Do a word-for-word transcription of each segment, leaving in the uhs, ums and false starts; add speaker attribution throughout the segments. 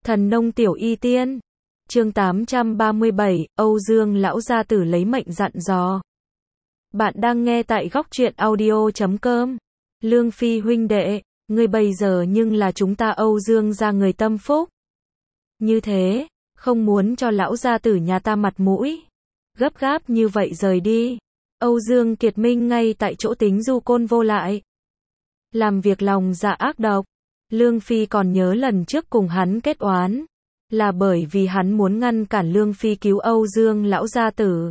Speaker 1: Thần nông tiểu y tiên. Chương tám trăm ba mươi bảy, Âu Dương lão gia tử lấy mệnh dặn dò. Bạn đang nghe tại góc truyện audio chấm com. Lương Phi huynh đệ, ngươi bây giờ nhưng là chúng ta Âu Dương gia người tâm phúc. Như thế, không muốn cho lão gia tử nhà ta mặt mũi. Gấp gáp như vậy rời đi. Âu Dương Kiệt Minh ngay tại chỗ tính du côn vô lại. Làm việc lòng dạ ác độc. Lương Phi còn nhớ lần trước cùng hắn kết oán, là bởi vì hắn muốn ngăn cản Lương Phi cứu Âu Dương lão gia tử.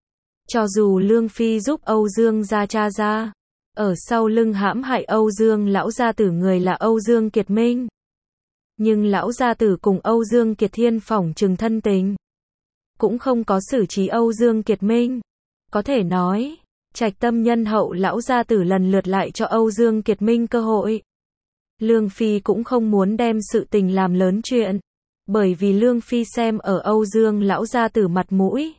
Speaker 1: Cho dù Lương Phi giúp Âu Dương gia cha ra, ở sau lưng hãm hại Âu Dương lão gia tử người là Âu Dương Kiệt Minh. Nhưng lão gia tử cùng Âu Dương Kiệt Thiên phỏng chừng thân tình, cũng không có xử trí Âu Dương Kiệt Minh. Có thể nói, trạch tâm nhân hậu lão gia tử lần lượt lại cho Âu Dương Kiệt Minh cơ hội. Lương Phi cũng không muốn đem sự tình làm lớn chuyện, bởi vì Lương Phi xem ở Âu Dương lão gia tử mặt mũi.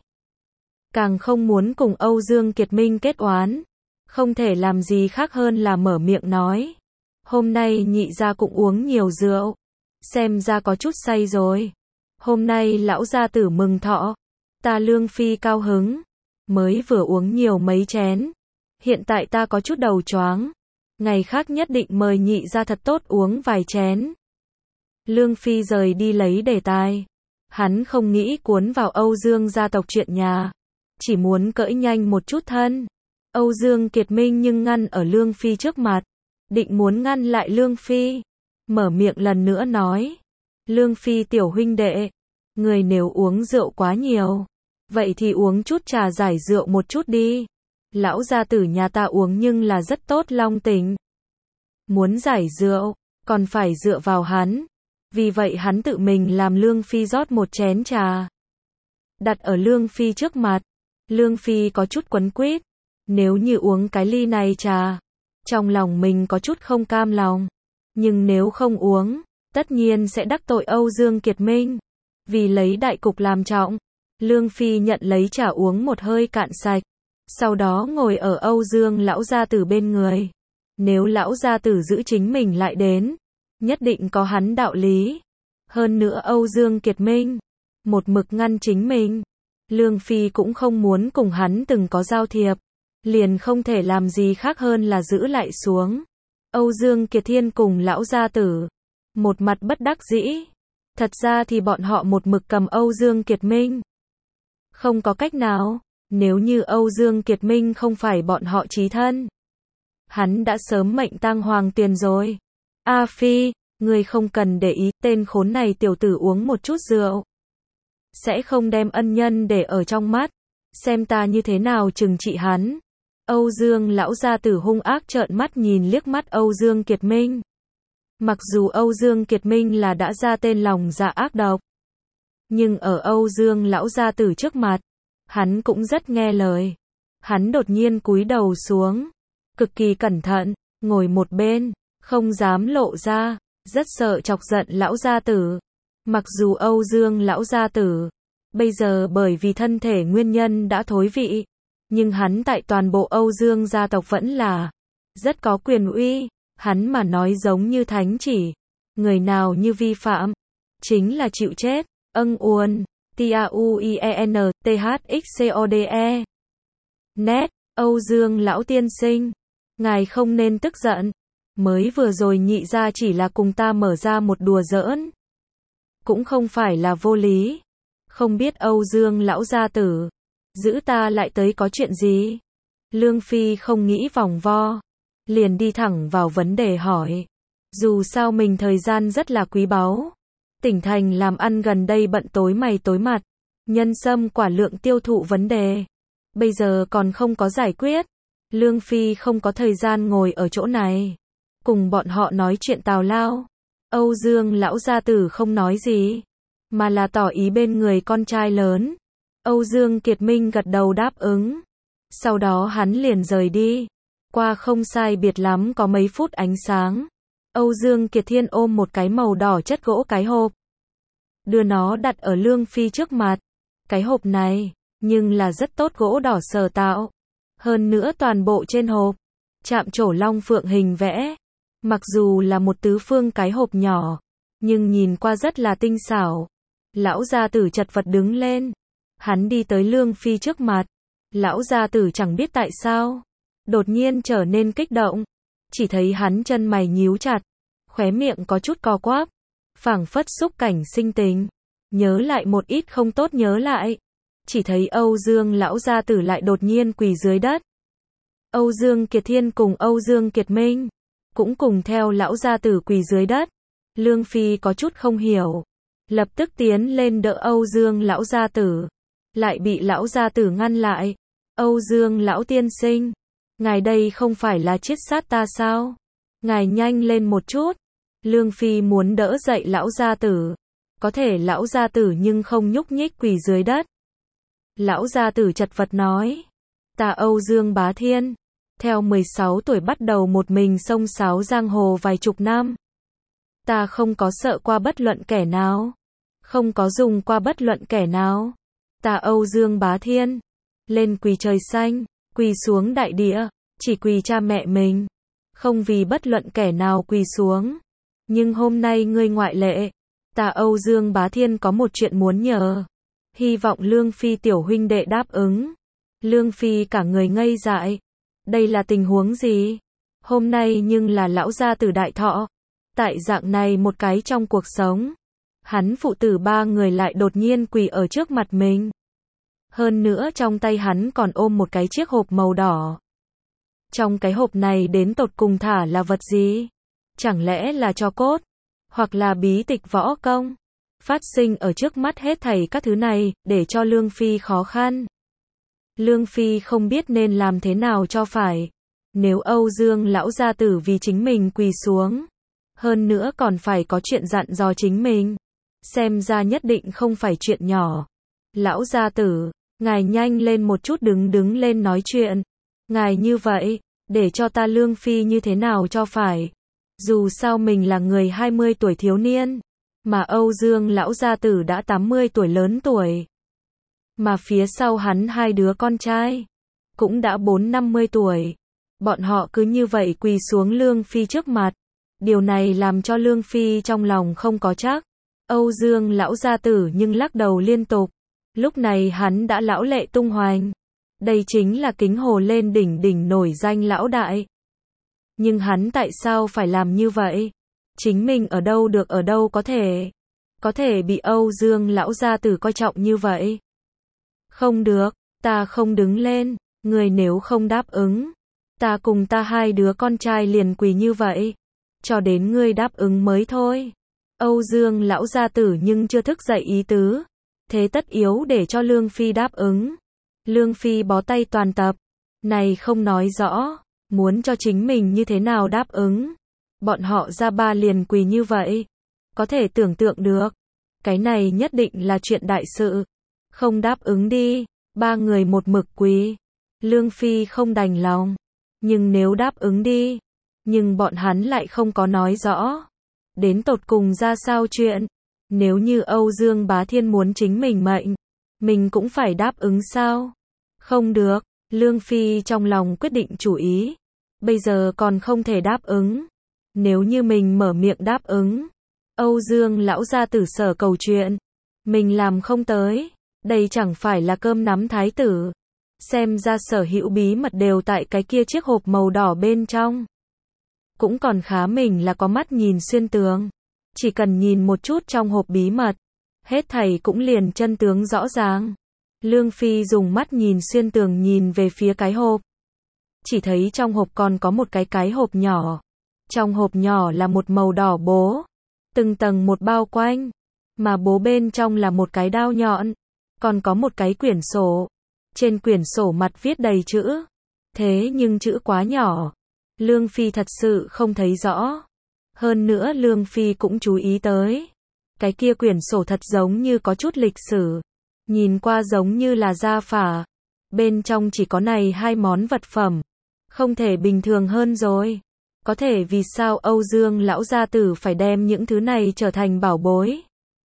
Speaker 1: Càng không muốn cùng Âu Dương Kiệt Minh kết oán, không thể làm gì khác hơn là mở miệng nói. Hôm nay nhị gia cũng uống nhiều rượu, xem ra có chút say rồi. Hôm nay lão gia tử mừng thọ, ta Lương Phi cao hứng, mới vừa uống nhiều mấy chén, hiện tại ta có chút đầu choáng. Ngày khác nhất định mời nhị gia thật tốt uống vài chén. Lương Phi rời đi lấy đề tài. Hắn không nghĩ cuốn vào Âu Dương gia tộc chuyện nhà, chỉ muốn cỡi nhanh một chút thân. Âu Dương Kiệt Minh nhưng ngăn ở Lương Phi trước mặt, định muốn ngăn lại Lương Phi. Mở miệng lần nữa nói, Lương Phi tiểu huynh đệ, người nếu uống rượu quá nhiều, vậy thì uống chút trà giải rượu một chút đi. Lão gia tử nhà ta uống nhưng là rất tốt long tình. Muốn giải rượu, còn phải dựa vào hắn. Vì vậy hắn tự mình làm Lương Phi rót một chén trà, đặt ở Lương Phi trước mặt. Lương Phi có chút quấn quýt. Nếu như uống cái ly này trà, trong lòng mình có chút không cam lòng. Nhưng nếu không uống, tất nhiên sẽ đắc tội Âu Dương Kiệt Minh. Vì lấy đại cục làm trọng, Lương Phi nhận lấy trà uống một hơi cạn sạch. Sau đó ngồi ở Âu Dương lão gia tử bên người. Nếu lão gia tử giữ chính mình lại đến, nhất định có hắn đạo lý. Hơn nữa Âu Dương Kiệt Minh một mực ngăn chính mình, Lương Phi cũng không muốn cùng hắn từng có giao thiệp, liền không thể làm gì khác hơn là giữ lại xuống. Âu Dương Kiệt Thiên cùng lão gia tử một mặt bất đắc dĩ. Thật ra thì bọn họ một mực cầm Âu Dương Kiệt Minh, không có cách nào. Nếu như Âu Dương Kiệt Minh không phải bọn họ chí thân, hắn đã sớm mệnh tang hoàng tiền rồi. A Phi, ngươi không cần để ý, tên khốn này tiểu tử uống một chút rượu, sẽ không đem ân nhân để ở trong mắt, xem ta như thế nào trừng trị hắn. Âu Dương lão gia tử hung ác trợn mắt nhìn liếc mắt Âu Dương Kiệt Minh. Mặc dù Âu Dương Kiệt Minh là đã ra tên lòng dạ ác độc, nhưng ở Âu Dương lão gia tử trước mặt, hắn cũng rất nghe lời. Hắn đột nhiên cúi đầu xuống, cực kỳ cẩn thận, ngồi một bên, không dám lộ ra, rất sợ chọc giận lão gia tử. Mặc dù Âu Dương lão gia tử bây giờ bởi vì thân thể nguyên nhân đã thối vị, nhưng hắn tại toàn bộ Âu Dương gia tộc vẫn là rất có quyền uy. Hắn mà nói giống như thánh chỉ, người nào như vi phạm, chính là chịu chết. Âng uồn. T A U I E N T H X C O D E. Nét, Âu Dương lão tiên sinh, ngài không nên tức giận. Mới vừa rồi nhị gia chỉ là cùng ta mở ra một đùa giỡn, cũng không phải là vô lý. Không biết Âu Dương lão gia tử giữ ta lại tới có chuyện gì? Lương Phi không nghĩ vòng vo, liền đi thẳng vào vấn đề hỏi. Dù sao mình thời gian rất là quý báu. Tỉnh thành làm ăn gần đây bận tối mày tối mặt, nhân sâm quả lượng tiêu thụ vấn đề, bây giờ còn không có giải quyết. Lương Phi không có thời gian ngồi ở chỗ này cùng bọn họ nói chuyện tào lao. Âu Dương lão gia tử không nói gì, mà là tỏ ý bên người con trai lớn. Âu Dương Kiệt Minh gật đầu đáp ứng. Sau đó hắn liền rời đi. Qua không sai biệt lắm có mấy phút ánh sáng, Âu Dương Kiệt Thiên ôm một cái màu đỏ chất gỗ cái hộp, đưa nó đặt ở Lương Phi trước mặt. Cái hộp này, nhưng là rất tốt gỗ đỏ sở tạo. Hơn nữa toàn bộ trên hộp, chạm trổ long phượng hình vẽ. Mặc dù là một tứ phương cái hộp nhỏ, nhưng nhìn qua rất là tinh xảo. Lão gia tử chật vật đứng lên. Hắn đi tới Lương Phi trước mặt. Lão gia tử chẳng biết tại sao, đột nhiên trở nên kích động. Chỉ thấy hắn chân mày nhíu chặt, khóe miệng có chút co quắp, phảng phất xúc cảnh sinh tình, nhớ lại một ít không tốt nhớ lại. Chỉ thấy Âu Dương lão gia tử lại đột nhiên quỳ dưới đất. Âu Dương Kiệt Thiên cùng Âu Dương Kiệt Minh cũng cùng theo lão gia tử quỳ dưới đất. Lương Phi có chút không hiểu, lập tức tiến lên đỡ Âu Dương lão gia tử, lại bị lão gia tử ngăn lại. Âu Dương lão tiên sinh, ngài đây không phải là chiết sát ta sao? Ngài nhanh lên một chút. Lương Phi muốn đỡ dậy lão gia tử, có thể lão gia tử nhưng không nhúc nhích quỳ dưới đất. Lão gia tử chật vật nói, ta Âu Dương Bá Thiên, theo mười sáu tuổi bắt đầu một mình xông xáo giang hồ vài chục năm. Ta không có sợ qua bất luận kẻ nào, không có dùng qua bất luận kẻ nào. Ta Âu Dương Bá Thiên, lên quỳ trời xanh, quỳ xuống đại địa, chỉ quỳ cha mẹ mình, không vì bất luận kẻ nào quỳ xuống. Nhưng hôm nay ngươi ngoại lệ, ta Âu Dương Bá Thiên có một chuyện muốn nhờ. Hy vọng Lương Phi tiểu huynh đệ đáp ứng. Lương Phi cả người ngây dại. Đây là tình huống gì? Hôm nay nhưng là lão gia tử đại thọ. Tại dạng này một cái trong cuộc sống, hắn phụ tử ba người lại đột nhiên quỳ ở trước mặt mình. Hơn nữa trong tay hắn còn ôm một cái chiếc hộp màu đỏ. Trong cái hộp này đến tột cùng thả là vật gì? Chẳng lẽ là tro cốt? Hoặc là bí tịch võ công? Phát sinh ở trước mắt hết thảy các thứ này, để cho Lương Phi khó khăn. Lương Phi không biết nên làm thế nào cho phải. Nếu Âu Dương lão gia tử vì chính mình quỳ xuống, hơn nữa còn phải có chuyện dặn dò chính mình, xem ra nhất định không phải chuyện nhỏ. Lão gia tử, ngài nhanh lên một chút, đứng đứng lên nói chuyện. Ngài như vậy, để cho ta Lương Phi như thế nào cho phải. Dù sao mình là người hai mươi tuổi thiếu niên, mà Âu Dương lão gia tử đã tám mươi tuổi lớn tuổi. Mà phía sau hắn hai đứa con trai, cũng đã bốn năm mươi tuổi. Bọn họ cứ như vậy quỳ xuống Lương Phi trước mặt. Điều này làm cho Lương Phi trong lòng không có chắc. Âu Dương lão gia tử nhưng lắc đầu liên tục. Lúc này hắn đã lão lệ tung hoành. Đây chính là kính hồ lên đỉnh đỉnh nổi danh lão đại. Nhưng hắn tại sao phải làm như vậy? Chính mình ở đâu được ở đâu có thể. Có thể bị Âu Dương lão gia tử coi trọng như vậy. Không được, ta không đứng lên. Người nếu không đáp ứng, ta cùng ta hai đứa con trai liền quỳ như vậy, cho đến ngươi đáp ứng mới thôi. Âu Dương lão gia tử nhưng chưa thức dậy ý tứ, thế tất yếu để cho Lương Phi đáp ứng. Lương Phi bó tay toàn tập, này không nói rõ, muốn cho chính mình như thế nào đáp ứng. Bọn họ ra ba liền quỳ như vậy, có thể tưởng tượng được, cái này nhất định là chuyện đại sự. Không đáp ứng đi, ba người một mực quỳ. Lương Phi không đành lòng, nhưng nếu đáp ứng đi, nhưng bọn hắn lại không có nói rõ. Đến tột cùng ra sao chuyện? Nếu như Âu Dương Bá Thiên muốn chính mình mệnh, mình cũng phải đáp ứng sao? Không được, Lương Phi trong lòng quyết định chủ ý. Bây giờ còn không thể đáp ứng. Nếu như mình mở miệng đáp ứng, Âu Dương lão gia tử sở cầu chuyện, mình làm không tới, đây chẳng phải là cơm nắm thái tử. Xem ra sở hữu bí mật đều tại cái kia chiếc hộp màu đỏ bên trong. Cũng còn khá mình là có mắt nhìn xuyên tường. Chỉ cần nhìn một chút trong hộp bí mật, hết thảy cũng liền chân tướng rõ ràng. Lương Phi dùng mắt nhìn xuyên tường nhìn về phía cái hộp. Chỉ thấy trong hộp còn có một cái cái hộp nhỏ. Trong hộp nhỏ là một màu đỏ bố, từng tầng một bao quanh, mà bố bên trong là một cái đao nhọn, còn có một cái quyển sổ. Trên quyển sổ mặt viết đầy chữ, thế nhưng chữ quá nhỏ, Lương Phi thật sự không thấy rõ. Hơn nữa Lương Phi cũng chú ý tới, cái kia quyển sổ thật giống như có chút lịch sử, nhìn qua giống như là gia phả. Bên trong chỉ có này hai món vật phẩm, không thể bình thường hơn rồi. Có thể vì sao Âu Dương lão gia tử phải đem những thứ này trở thành bảo bối?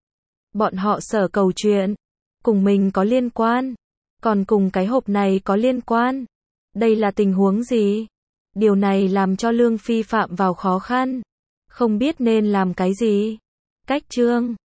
Speaker 1: Bọn họ sở cầu chuyện, cùng mình có liên quan, còn cùng cái hộp này có liên quan. Đây là tình huống gì? Điều này làm cho Lương Phi phạm vào khó khăn, không biết nên làm cái gì. Cách chương